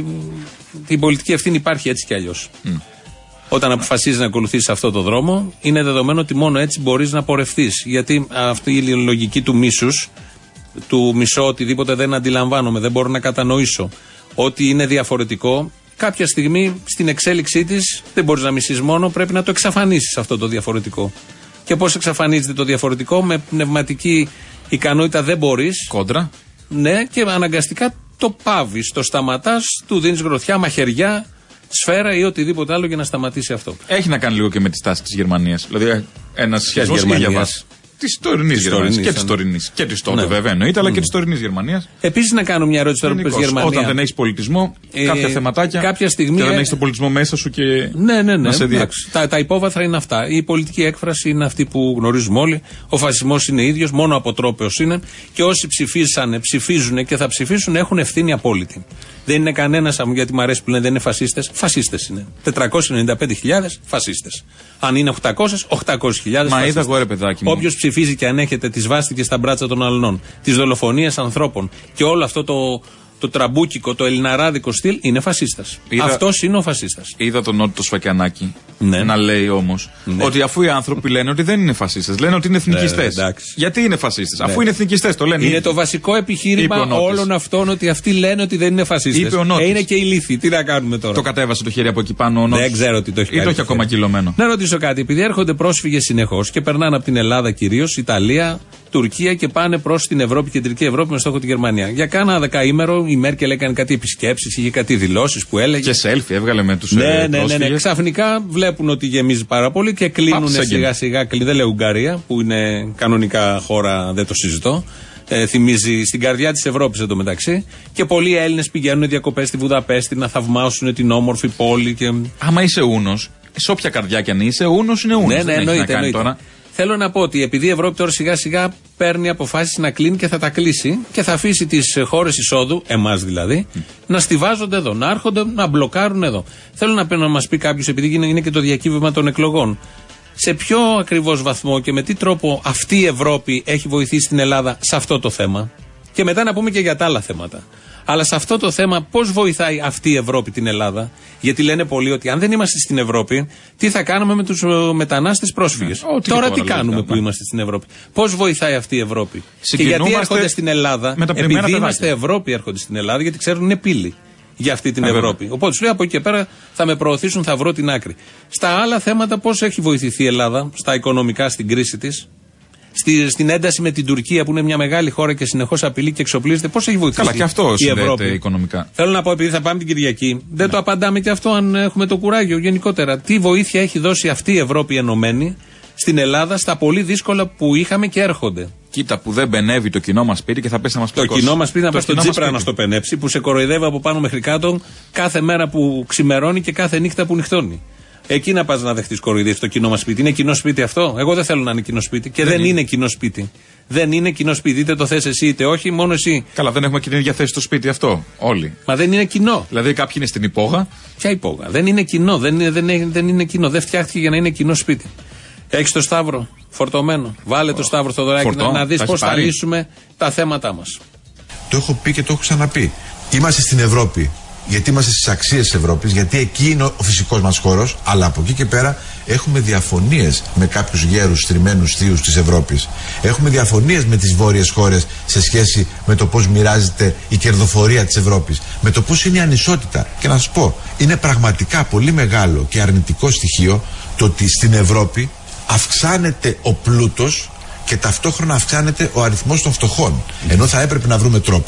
η πολιτική ευθύνη υπάρχει έτσι κι αλλιώς. Mm. Όταν αποφασίζεις να ακολουθήσεις αυτό το δρόμο, είναι δεδομένο ότι μόνο έτσι μπορείς να πορευτείς. Γιατί αυτή η λογική του μίσους, του μισώ οτιδήποτε δεν αντιλαμβάνομαι, δεν μπορώ να κατανοήσω, ότι είναι διαφορετικό, κάποια στιγμή στην εξέλιξή της δεν μπορείς να μισείς μόνο, πρέπει να το εξαφανίσεις αυτό το διαφορετικό. Και πώς εξαφανίζεται το διαφορετικό? Με πνευματική ικανότητα δεν μπορείς. Κόντρα. Ναι, και αναγκαστικά το πάβεις, το σταματάς, του δίνεις γροθιά, μαχαιριά, σφαίρα ή οτιδήποτε άλλο για να σταματήσει αυτό. Έχει να κάνει λίγο και με τη στάση της Γερμανίας. Δηλαδή, ένας σχέσιος Γερμανίας. Τη τωρινή Γερμανία. Και τη τωρινή. Και τη τότε, ναι, βέβαια εννοείται, αλλά mm. και τη τωρινή Γερμανία. Επίσης, να κάνω μια ερώτηση τώρα που πες Γερμανία. Όταν δεν έχει πολιτισμό, ε, κάποια θεματάκια. Κάποια στιγμή. Και δεν έχει τον πολιτισμό μέσα σου και. Ναι, ναι, ναι. Να σε τα, τα υπόβαθρα είναι αυτά. Η πολιτική έκφραση είναι αυτή που γνωρίζουμε όλοι. Ο φασισμός είναι ίδιος, μόνο αποτρόπαιος είναι. Και όσοι ψηφίσανε, ψηφίζουν και θα ψηφίσουν έχουν ευθύνη απόλυτη. Δεν είναι κανένας, γιατί μου αρέσει που λένε δεν είναι φασίστες. Φασίστες είναι. τετρακόσιες ενενήντα πέντε χιλιάδες φασίστες. Αν είναι οκτακόσιες, οκτακόσιες χιλιάδες. Μα είδα εγώ, ρε παιδάκι μου. Όποιος ψηφίζει και ανέχεται τις βάστηκες στα μπράτσα των αλλωνών, τις δολοφονίες ανθρώπων και όλο αυτό το, το τραμπούκικο, το ελληναράδικο στυλ είναι φασίστας. Αυτός είναι ο φασίστας. Είδα τον Νότο Σφακιανάκη, ναι, να λέει όμως, ναι, ότι αφού οι άνθρωποι λένε ότι δεν είναι φασίστες, λένε ότι είναι εθνικιστές. Ναι, γιατί είναι φασίστες? Ναι. Αφού είναι εθνικιστές, το λένε. Είναι ήδη το βασικό επιχείρημα όλων αυτών, ότι αυτοί λένε ότι δεν είναι φασίστες. Ε, είναι και ηλίθιοι. Τι να κάνουμε τώρα? Το κατέβασε το χέρι από εκεί πάνω ο Νότος. Δεν ξέρω τι το έχει κάνει. Ή το έχει ακόμα κυλωμένο. Να ρωτήσω κάτι. Επειδή έρχονται πρόσφυγες συνεχώς και περνάνε από την Ελλάδα κυρίως, Ιταλία, Τουρκία και πάνε προς την Ευρώπη, κεντρική Ευρώπη με στόχο τη Γερμανία. Για κάνα δεκαήμερο η Μέρκελ έκανε κάτι επισκέψεις, είχε κάτι δηλώσεις που έλεγε. Και selfie έβγαλε με τους ναι, ε, ναι, ναι, ναι. Ξαφνικά βλέπουν ότι γεμίζει πάρα πολύ και κλείνουν σιγά σιγά. Δεν λέει Ουγγαρία, που είναι κανονικά χώρα, δεν το συζητώ. Ε, θυμίζει στην καρδιά της Ευρώπης εντωμεταξύ. Και πολλοί Έλληνες πηγαίνουν διακοπές στη Βουδαπέστη να θαυμάσουν την όμορφη πόλη. Και... Άμα είσαι Ούνος, σε όποια καρδιά κι αν είσαι, Ούνος είναι Ούνος. Ναι, ναι, εννοείται, εννοείται. Τώρα. Θέλω να πω ότι επειδή η Ευρώπη τώρα σιγά σιγά παίρνει αποφάσεις να κλείνει και θα τα κλείσει και θα αφήσει τις χώρες εισόδου, εμάς δηλαδή, mm. να στιβάζονται εδώ, να έρχονται, να μπλοκάρουν εδώ. Θέλω να, να μας πει κάποιος, επειδή είναι και το διακύβευμα των εκλογών, σε ποιο ακριβώς βαθμό και με τι τρόπο αυτή η Ευρώπη έχει βοηθήσει την Ελλάδα σε αυτό το θέμα. Και μετά να πούμε και για τα άλλα θέματα. Αλλά σε αυτό το θέμα πώς βοηθάει αυτή η Ευρώπη την Ελλάδα? Γιατί λένε πολλοί ότι αν δεν είμαστε στην Ευρώπη, τι θα κάνουμε με τους μετανάστες πρόσφυγες? Ναι, τώρα τι κάνουμε ναι. που είμαστε στην Ευρώπη? Πώς βοηθάει αυτή η Ευρώπη? Και γιατί έρχονται στην Ελλάδα? Επειδή παιδάκια. Είμαστε Ευρώπη έρχονται στην Ελλάδα, γιατί ξέρουν είναι πύλη για αυτή την Ευρώπη. Βέβαια. Οπότε σου λέει από εκεί και πέρα θα με προωθήσουν, θα βρω την άκρη. Στα άλλα θέματα πώς έχει βοηθηθεί η Ελλάδα, στα οικονομικά, στην κρίση της? Στη, στην ένταση με την Τουρκία που είναι μια μεγάλη χώρα και συνεχώς απειλεί και εξοπλίζεται, πώς έχει βοηθήσει? Καλά, και αυτό η Ευρώπη οικονομικά. Θέλω να πω, επειδή θα πάμε την Κυριακή, δεν ναι. το απαντάμε και αυτό αν έχουμε το κουράγιο γενικότερα. Τι βοήθεια έχει δώσει αυτή η Ευρώπη ενωμένη στην Ελλάδα στα πολύ δύσκολα που είχαμε και έρχονται? Κοίτα που δεν μπενεύει το κοινό μας σπίτι και θα πέσει να μας πλακώσει. Το κοινό μας σπίτι να πάει στον Τσίπρα να στο πενέψει, που σε κοροϊδεύει από πάνω μέχρι κάτω κάθε μέρα που ξημερώνει και κάθε νύχτα που νυχτώνει. Εκεί να πας να δεχτείς κοροϊδίες στο κοινό μας σπίτι. Είναι κοινό σπίτι αυτό? Εγώ δεν θέλω να είναι κοινό σπίτι. Και δεν, δεν είναι. είναι κοινό σπίτι. Δεν είναι κοινό σπίτι. Είτε το θες εσύ είτε όχι, μόνο εσύ. Καλά, δεν έχουμε κοινή διαθέση στο σπίτι αυτό. Όλοι. Μα δεν είναι κοινό. Δηλαδή κάποιοι είναι στην υπόγα. Ποια υπόγα? Δεν είναι κοινό. Δεν είναι, δεν είναι, δεν είναι κοινό. Δεν φτιάχτηκε για να είναι κοινό σπίτι. Έχεις το Σταύρο φορτωμένο? Βάλε το Σταύρο Θοδωράκη να, να δεις πώς θα λύσουμε τα θέματά μας. Το έχω πει και το έχω ξαναπεί. Είμαστε στην Ευρώπη. Γιατί είμαστε στις αξίες της Ευρώπης, γιατί εκεί είναι ο φυσικός μας χώρος, αλλά από εκεί και πέρα έχουμε διαφωνίες με κάποιους γέρους, στριμμένους θείους της Ευρώπης. Έχουμε διαφωνίες με τις βόρειες χώρες σε σχέση με το πώς μοιράζεται η κερδοφορία της Ευρώπης, με το πώς είναι η ανισότητα. Και να σας πω, είναι πραγματικά πολύ μεγάλο και αρνητικό στοιχείο το ότι στην Ευρώπη αυξάνεται ο πλούτος και ταυτόχρονα αυξάνεται ο αριθμός των φτωχών. Ενώ θα έπρεπε να βρούμε τρόπο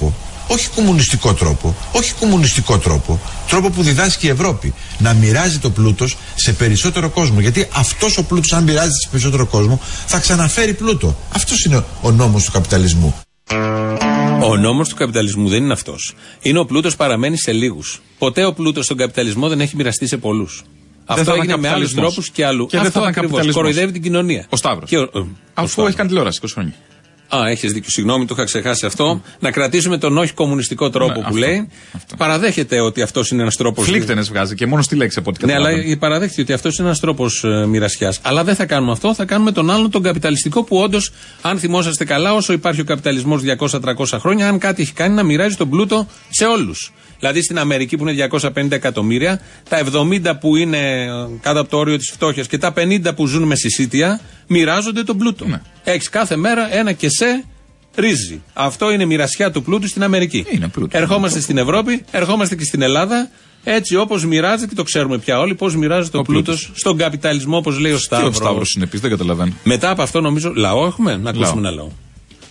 Όχι κομμουνιστικό τρόπο, όχι κομμουνιστικό τρόπο, τρόπο που διδάσκει η Ευρώπη. Να μοιράζει το πλούτος σε περισσότερο κόσμο. Γιατί αυτός ο πλούτος, αν μοιράζεται σε περισσότερο κόσμο, θα ξαναφέρει πλούτο. Αυτός είναι ο νόμος του καπιταλισμού. Ο νόμος του καπιταλισμού δεν είναι αυτός. Είναι ο πλούτος παραμένει σε λίγους. Ποτέ ο πλούτος στον καπιταλισμό δεν έχει μοιραστεί σε πολλούς. Αυτό έγινε με άλλους τρόπους και αλλού. Και αυτό δεν θα ήταν ακριβώς. Κοροϊδεύει την κοινωνία. Ο Σταύρος. Και ο, ο, Αφού ο έχει κάνει τηλεόραση είκοσι χρόνια. Α, έχεις δίκιο. Συγγνώμη, το είχα ξεχάσει αυτό. Mm. Να κρατήσουμε τον όχι κομμουνιστικό τρόπο ναι, που αυτό, λέει. Αυτό. Παραδέχεται ότι αυτός είναι ένας τρόπος. Φλίκτενες βγάζει και μόνο στη λέξη από ό,τι καταλάβαμε. Ναι, αλλά παραδέχεται ότι αυτός είναι ένας τρόπος ε, μοιρασιάς. Αλλά δεν θα κάνουμε αυτό. Θα κάνουμε τον άλλον, τον καπιταλιστικό, που όντως, αν θυμόσαστε καλά, όσο υπάρχει ο καπιταλισμός διακόσια τριακόσια χρόνια, αν κάτι έχει κάνει, να μοιράζει τον πλούτο σε όλους. Δηλαδή στην Αμερική που είναι διακόσια πενήντα εκατομμύρια, τα εβδομήντα που είναι κάτω από το όριο της φτώχειας και τα πενήντα που ζουν με συσίτια μοιράζονται τον πλούτο. Ναι. Έχεις κάθε μέρα ένα κεσέ ρύζι. Αυτό είναι μοιρασιά του πλούτου στην Αμερική. Είναι πλούτο. Ερχόμαστε είναι στην Ευρώπη, ερχόμαστε και στην Ελλάδα. Έτσι όπως μοιράζεται, και το ξέρουμε πια όλοι, πώς μοιράζεται ο, ο πλούτος στον καπιταλισμό, όπως λέει ο Σταύρος. Και ο Σταύρος είναι επίσης, δεν καταλαβαίνω. Μετά από αυτό νομίζω λαό έχουμε, να ακούσουμε ένα λαό.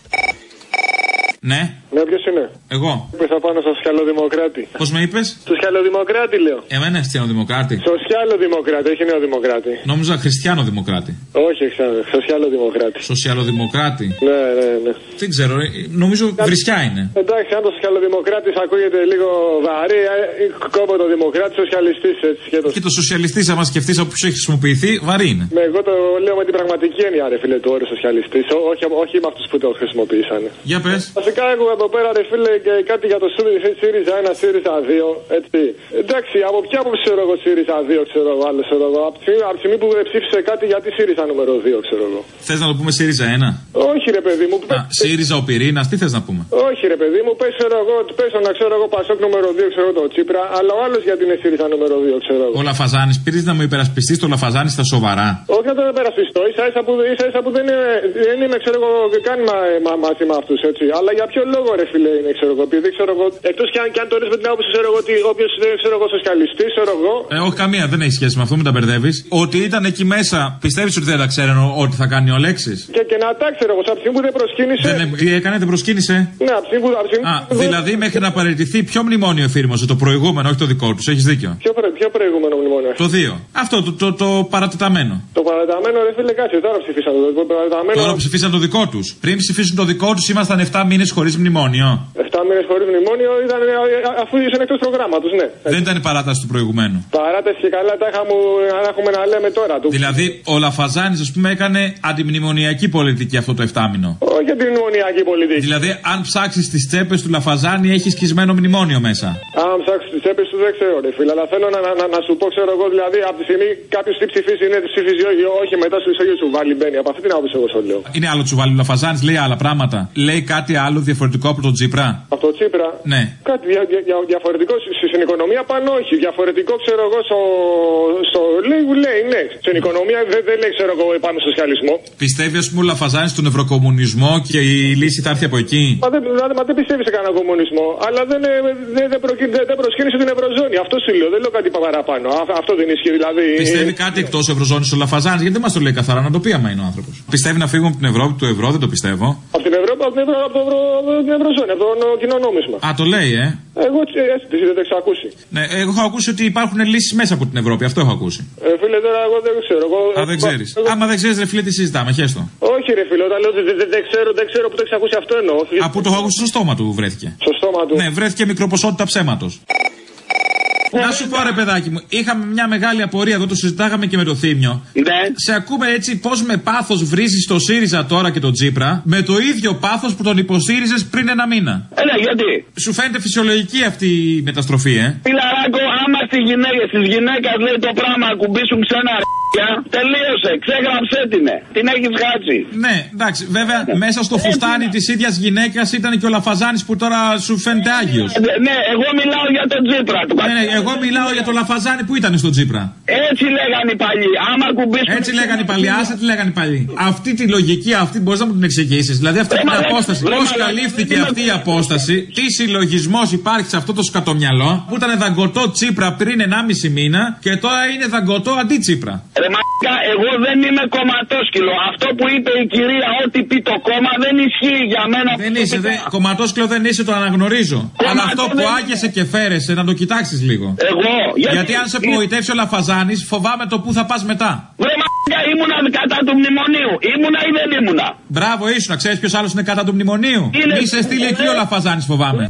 Ναι. Ναι, ποιος είναι? Εγώ. Είπες απάνω σοσιαλοδημοκράτη. Πώς με είπες? Σοσιαλοδημοκράτη λέω. Εμένα είναι χριστιανοδημοκράτη. Σοσιαλοδημοκράτη, όχι νεοδημοκράτη. Νόμιζα χριστιανοδημοκράτη. Όχι, σοσιαλοδημοκράτη. Σοσιαλοδημοκράτη. Ναι, ναι, ναι. Δεν ξέρω, νομίζω βρισιά είναι. Εντάξει, αν το σοσιαλοδημοκράτη ακούγεται λίγο βαρύ, κόβω το δημοκράτη, σοσιαλιστή έτσι. Και το, και το σοσιαλιστή, άμα σκεφτεί από ποιου έχει χρησιμοποιηθεί, βαρύ είναι. Ναι, εγώ το λέω με την πραγματική έννοια, ρε φίλε, του όρου σοσιαλιστή. Όχι, όχι με αυτού που το χρησιμοποιήσαν. Για πες. Βασικά, εγώ εδώ πέρα, ρε φίλε, και κάτι για το ΣΥΡΙΖΑ ένα, ΣΥΡΙΖΑ δύο, έτσι. Εντάξει, από ποια άποψη ξέρω εγώ ΣΥΡΙΖΑ δύο, ξέρω εγώ, άλλο ξέρω εγώ. Από τη στιγμή που ψήφισε κάτι, γιατί ΣΥΡΙΖΑ νούμερο δύο, ξέρω εγώ. Θες να το πούμε ΣΥΡΙΖΑ ένα? Όχι, ρε παιδί μου. Α, ΣΥΡΙΖΑ ο πυρήνας, τι θες να πούμε? Όχι, ρε παιδί μου, πες εγώ, πες να ξέρω εγώ Πασόκ νούμερο δύο, ξέρω το Τσίπρα, αλλά ο άλλος γιατί είναι ΣΥΡΙΖΑ νούμερο δύο, ξέρω εγώ. Ο Λαφαζάνης, πήρες να μου υπερασπιστείς το Λαφαζάνη στα σοβαρά? Όχι να τον υπερασπιστώ, ίσα ίσα που, ίσα, ίσα που δεν, είναι, δεν είμαι, ξέρω εγώ, καν μα, μα, μαζί με αυτούς, έτσι. Αλλά για ποιο λόγο, ρε φίλε, είναι, ξέρω εγώ, επειδή ξέρω εγώ, εκτός κι αν, κι αν το λες με την άποψη, ξέρω εγώ, ότι όποιος δεν ξέρω εγώ, σοσιαλιστής, ξέρω εγώ. Ε, όχι καμία, δεν έχει σχέση με αυτό, μην τα μπερδεύεις. Ότι ήταν εκεί μέσα, πιστεύεις ότι δεν τα ξέρουν ότι θα κάνει ο Αλέξης? Και, και να τα ξέρω εγώ, από τη που δεν προσκύνησε. Δεν έκανε, δεν προσκύνησε. Ναι, από τη που Α, δηλαδή μέχρι να παραιτηθεί, ποιο μνημόνιο εφήρμοσε? Το προηγούμενο, όχι το δικό του. Έχεις δίκιο. Ποιο, προ, ποιο προηγούμενο μνημόνιο? Το δύο. Αυτό, το, το, το παρατεταμένο. Το παρατεταμένο, ρε φίλε, κάτσε, τώρα ψηφίσαν το παρατεταμένο. Τώρα ψηφίσαν το δικό του. Πριν ψηφίσουν το δικό του, ήμασταν επτά μήνες χωρίς μνημόνιο. επτά μήνες χωρίς μνημόνιο ήταν, αφού ήσαν εκτός προγράμματος, ναι. Δεν ήταν η παράταση του προηγουμένου. Παράταση και καλά τα είχαμε, έχουμε να λέμε τώρα. Του. Δηλαδή, ο Λαφαζάνης, ας πούμε, έκανε αντιμνημονιακή πολιτική αυτό το επτάμηνο. Όχι αντιμνημονιακή πολιτική. Δηλαδή, αν ψάξεις τις τσέπες του Λαφαζάνη, έχει σκισμένο μνημόνιο μέσα. Αν ψάξεις τις τσέπες του, δεν ξέρω, ρε φίλε. Αλλά θέλω να, να, να σου πω, ξέρω εγώ, δηλαδή, από τη στιγμή κάποιος τι ψηφίσει, είναι τι ψηφίζει, όχι, όχι μετά στο ίδιο τσουβάλι μπαίνει. Από αυτή την άποψη, εγώ σου λέω. Είναι άλλο τσουβάλι. Ο Λαφαζάνης λέει άλλα πράγματα. Λέει κάτι άλλο διαφορετικό από τον Τσίπρα. Από τον Τσίπρα. Ναι. Κάτι δια, δια, διαφορετικό στην οικονομία πάνω, όχι. Διαφορετικό, ξέρω εγώ, στο. στο λέει, λέει, ναι. Στην οικονομία δεν, δεν λέει, ξέρω εγώ, πάνω στο σοσιαλισμό. Πιστεύει, α πούμε, ο Λαφαζάνης στον ευρωκομμουνισμό και η λύση θα έρθει από εκεί? Μα δεν, μα δεν πιστεύει σε κανένα κομμουνισμό. Αλλά δεν, δεν, δεν, προκύ, δεν, δεν προσκύνησε την Ευρωζώνη. Αυτό σου λέω. Δεν λέω κάτι παραπάνω. Α, αυτό δεν ισχύει, δηλαδή. Πιστεύει κάτι εκτός Ευρωζώνης ο Λαφαζάνης? Γιατί δεν μας το λέει καθαρά, να το πει άμα είναι ο άνθρωπος. Πιστεύει να φύγουμε από την Ευρώπη, του ευρώ, δεν το πιστεύω. Από την Ευρώπη, από την, Ευρω, από το Ευρω, από την Ευρωζώνη, από το κοινό νόμισμα. Α, το λέει, ε. Εγώ έτσι δεν το έχω ακούσει. Ναι, εγώ έχω ακούσει ότι υπάρχουν λύσεις μέσα από την Ευρώπη. Αυτό έχω ακούσει. Ε, φίλε, τώρα εγώ δεν ξέρω. Εγώ, Α, δεν ξέρεις. Εγώ... Άμα δεν ξέρεις, ρε φίλε, τι συζητάμε, χέστο. Όχι, ρε φίλε, όταν λέω δεν δε, δε, δε ξέρω, δεν ξέρω που το έχει ακούσει αυτό εννοώ. Α, που το έχω ακούσει στο στόμα του βρέθηκε. Στο στόμα του. Ναι, βρέθηκε μικροποσότητα ψέματος. Να σου πω, ρε παιδάκι μου, είχαμε μια μεγάλη απορία εδώ, το συζητάγαμε και με το Θήμιο. Ναι. Σε ακούμε έτσι πώς με πάθος βρίζεις το ΣΥΡΙΖΑ τώρα και τον Τσίπρα, με το ίδιο πάθος που τον υποστήριζες πριν ένα μήνα. Έλα, γιατί? Σου φαίνεται φυσιολογική αυτή η μεταστροφή, ε? Φιλαράκο, άμα στις γυναίκες, στις γυναίκες λέει το πράγμα ακουμπήσουν ξένα ρ***ια, τελείωσε, ξέγραψέ την, την έχεις χάσει. Ναι, εντάξει, βέβαια μέσα στο φουστάνι της ίδιας γυναίκας ήταν και ο Λαφαζάνης που τώρα σου φαίνεται άγιος. Ναι, εγώ μιλάω για τον Τσίπρα. Ναι, ναι, εγώ μιλάω για τον Λαφαζάνη που ήταν στον Τσίπρα. Έτσι λέγανε οι παλιοί. Άμα κουμπίσουν. Έτσι λέγανε οι παλιοί. Άσε τι λέγανε οι παλιοί. Αυτή τη λογική αυτή μπορεί να μου την εξηγήσει. Δηλαδή αυτή την απόσταση. Πώς καλύφθηκε αυτή η απόσταση, τι συλλογισμός υπάρχει σε αυτό το σκατομυαλό που ήταν δαγκωτό Τσίπρα πριν ενάμιση μήνα και τώρα είναι δαγκωτό αντί Τσίπρα. Ρε μαλάκα, εγώ δεν είμαι κομματόσκυλο. Αυτό που είπε η κυρία, ό,τι πει το κόμμα δεν ισχύει για μένα. Δεν είσαι, δεν, κομματόσκυλο δεν είσαι, το αναγνωρίζω. Κομματό αλλά αυτό που δεν... άγεσαι και φέρεσαι, να το κοιτάξεις λίγο. Εγώ, γιατί, γιατί αν σε απογοητεύσει ο Λαφαζάνης, φοβάμαι το που θα πας μετά. Βρε μ***α, ήμουνα κατά του μνημονίου. Ήμουνα ή δεν ήμουνα. Μπράβο, ήσουν. Ξέρεις ποιος άλλος είναι κατά του μνημονίου. Είναι... Μη σε στείλει εκεί ο Λαφαζάνης, φοβάμαι.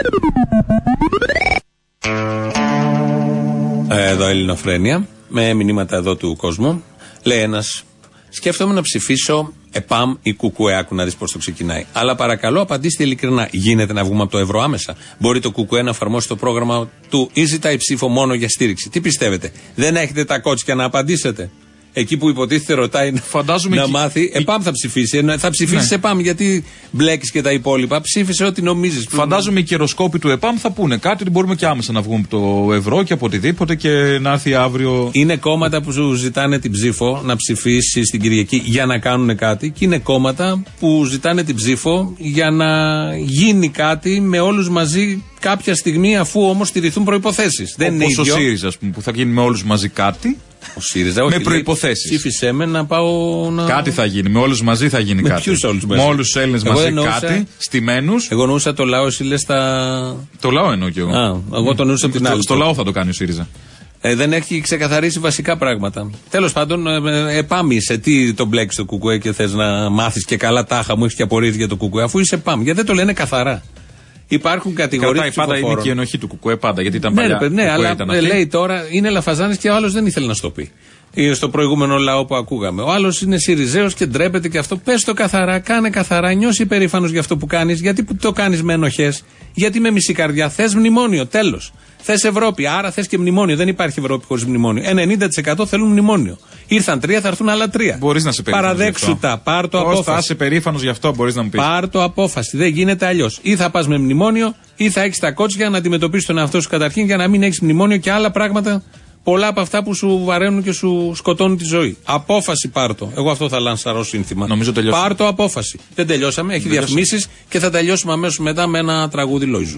Εδώ Ελληνοφρένεια, με μηνύματα εδώ του κόσμου. Λέει ένας, σκέφτομαι να ψηφίσω ΕΠΑΜ ή ΚΚΕ, άκου να δεις πώς το ξεκινάει. Αλλά παρακαλώ απαντήστε ειλικρινά, γίνεται να βγούμε από το ευρώ άμεσα? Μπορεί το ΚΚΕ να εφαρμόσει το πρόγραμμα του ή ζητάει ψήφο μόνο για στήριξη? Τι πιστεύετε, δεν έχετε τα κότσια να απαντήσετε? Εκεί που υποτίθεται ρωτάει Φαντάζομαι να και... μάθει, ΕΠΑΜ θα ψηφίσει. Θα ψηφίσει ναι. ΕΠΑΜ, γιατί μπλέκεις και τα υπόλοιπα. Ψήφισε ό,τι νομίζεις. Φαντάζομαι οι καιροσκόποι του ΕΠΑΜ θα πούνε κάτι ότι μπορούμε και άμεσα να βγούμε από το ευρώ και από οτιδήποτε και να έρθει αύριο. Είναι κόμματα που σου ζητάνε την ψήφο να ψηφίσει στην Κυριακή για να κάνουν κάτι, και είναι κόμματα που ζητάνε την ψήφο για να γίνει κάτι με όλους μαζί κάποια στιγμή, αφού όμως στηριχθούν προϋποθέσεις. Δεν είναι ίδιο. Όπως ο ΣΥΡΙΖΑ, ας πούμε, που θα γίνει με όλους μαζί κάτι. Ο ΣΥΡΙΖΑ, όχι, με προϋποθέσεις. Ψήφισέ με να πάω να. Κάτι θα γίνει. Με όλους μαζί θα γίνει με κάτι. Ποιους όλους μαζί? Με όλους τους Έλληνες μαζί εννοούσα... κάτι. Στημένους. Εγώ εννοούσα το λαό, εσύ λες τα. Το λαό εννοώ κι εγώ. Α, εγώ το εννοούσα την άλλη. Στο λαό θα το κάνει ο ΣΥΡΙΖΑ. Ε, δεν έχει ξεκαθαρίσει βασικά πράγματα. Τέλος πάντων, ε, επάμει σε τι το μπλέκεις το ΚΚΕ και θες να μάθεις και καλά τάχα μου, έχεις και απορίες για το ΚΚΕ, αφού είσαι επάμει. Γιατί δεν το λένε καθαρά. Υπάρχουν κατηγορίες ψηφοφόρων. Πάντα είναι και η ενοχή του ΚΚΕ, πάντα, γιατί ήταν ναι, παλιά. Ναι, ναι, αλλά ήταν λέει τώρα είναι Λαφαζάνης και ο άλλος δεν ήθελε να στο πει. Στο προηγούμενο λαό που ακούγαμε. Ο άλλος είναι Συριζέος και ντρέπεται και αυτό. Πες το καθαρά, κάνε καθαρά, νιώσει υπερήφανος για αυτό που κάνεις. Γιατί που το κάνεις με ενοχές, γιατί με μισή καρδιά. Θες μνημόνιο, τέλος. Θες Ευρώπη, άρα θες και μνημόνιο. Δεν υπάρχει Ευρώπη χωρίς μνημόνιο. ενενήντα τοις εκατό θέλουν μνημόνιο. Ήρθαν τρία, θα έρθουν άλλα τρία. Μπορείς να σε περήφανος. Παραδέξου τα, πάρ το απόφαση. Θα είσαι περήφανος γι' αυτό, μπορείς να μου πεις. Πάρ το απόφαση. Δεν γίνεται αλλιώς. Ή θα πας με μνημόνιο, ή θα έχεις τα κότσια να αντιμετωπίσεις τον εαυτό σου καταρχήν για να μην έχεις μνημόνιο και άλλα πράγματα. Πολλά από αυτά που σου βαραίνουν και σου σκοτώνουν τη ζωή. Απόφαση πάρ' το. Εγώ αυτό θα λανσαρώ σύνθημα. Νομίζω τελειώσαμε. Πάρ' το απόφαση. Δεν τελειώσαμε. Έχει διαφημίσεις και θα τελειώσουμε αμέσως μετά με ένα τραγούδι Λόιζου.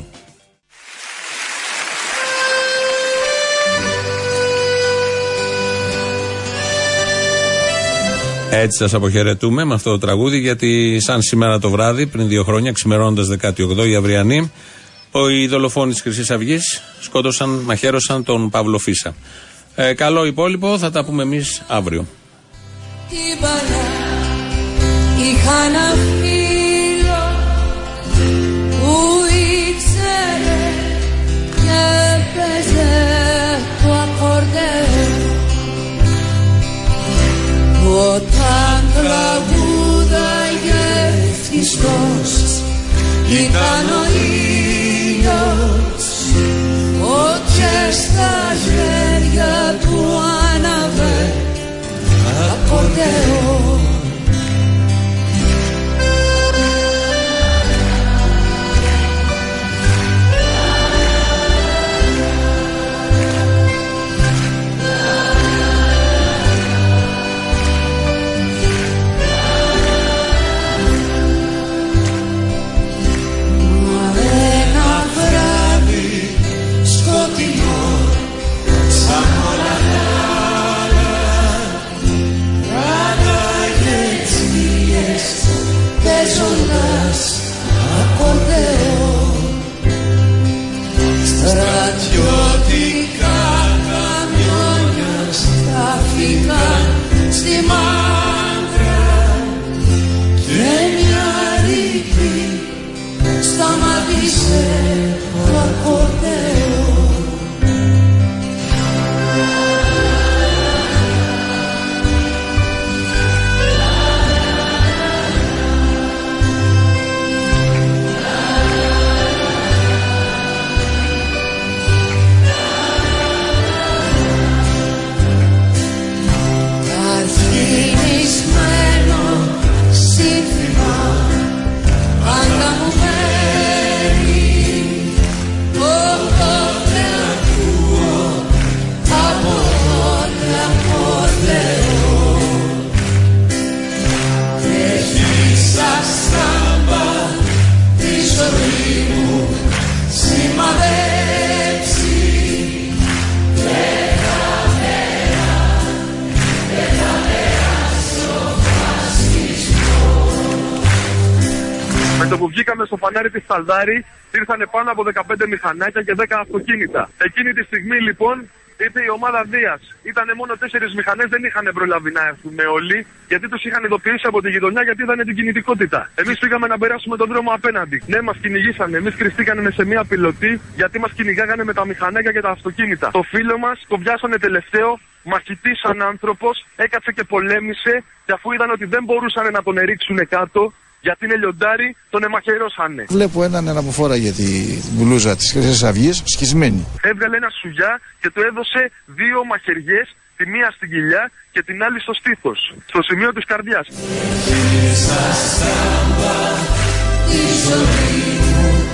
Έτσι σας αποχαιρετούμε με αυτό το τραγούδι, γιατί σαν σήμερα το βράδυ, πριν δύο χρόνια, ξημερώνοντας δέκατη όγδοη Αυριανή, οι δολοφόνοι της Χρυσής Αυγής σκότωσαν, μαχαίρωσαν τον Παύλο Φίσα. Ε, καλό υπόλοιπο, θα τα πούμε εμείς αύριο. Την παλιά είχα ένα φίλο που ήξερε και παίζε το ακορντεόν. Όταν τραγούδαγε ευτυχώς ήταν ο ήλιος, φωτιές στα χέρια του άναβε ακορντεόν. Στρατιώτικα καμιόνια στάθηκαν στη Μάνδρα και μια ρήπη σταμάτησε το ακορντεόν. το που βγήκαμε στο φανάρι της Σταλδάρη, ήρθαν πάνω από δεκαπέντε μηχανάκια και δέκα αυτοκίνητα. Εκείνη τη στιγμή λοιπόν ήρθε η ομάδα Δίας. Ήτανε μόνο τέσσερις μηχανές, δεν είχαν προλάβει να έρθουν όλοι, γιατί τους είχαν ειδοποιήσει από τη γειτονιά, γιατί είδανε την κινητικότητα. Εμείς πήγαμε να περάσουμε τον δρόμο απέναντι. Ναι, μας κυνηγήσανε. Εμείς κρυστήκανε σε μια πιλωτή, γιατί μας κυνηγάγανε με τα μηχανάκια και τα αυτοκίνητα. Το φίλο μας το πιάσανε τελευταίο, μαχητής σαν άνθρωπος, έκατσε και πολέμησε, και αφού είδαν ότι δεν μπορούσαν να τον ερίξουν κάτω, γιατί είναι λιοντάρι, τον εμαχαιρώσανε. Βλέπω έναν που φόραγε τη μπλούζα της Χρυσής Αυγής σκισμένη. Έβγαλε ένα σουγιά και του έδωσε δύο μαχαιριές, τη μία στην κοιλιά και την άλλη στο στήθος, στο σημείο της καρδιάς.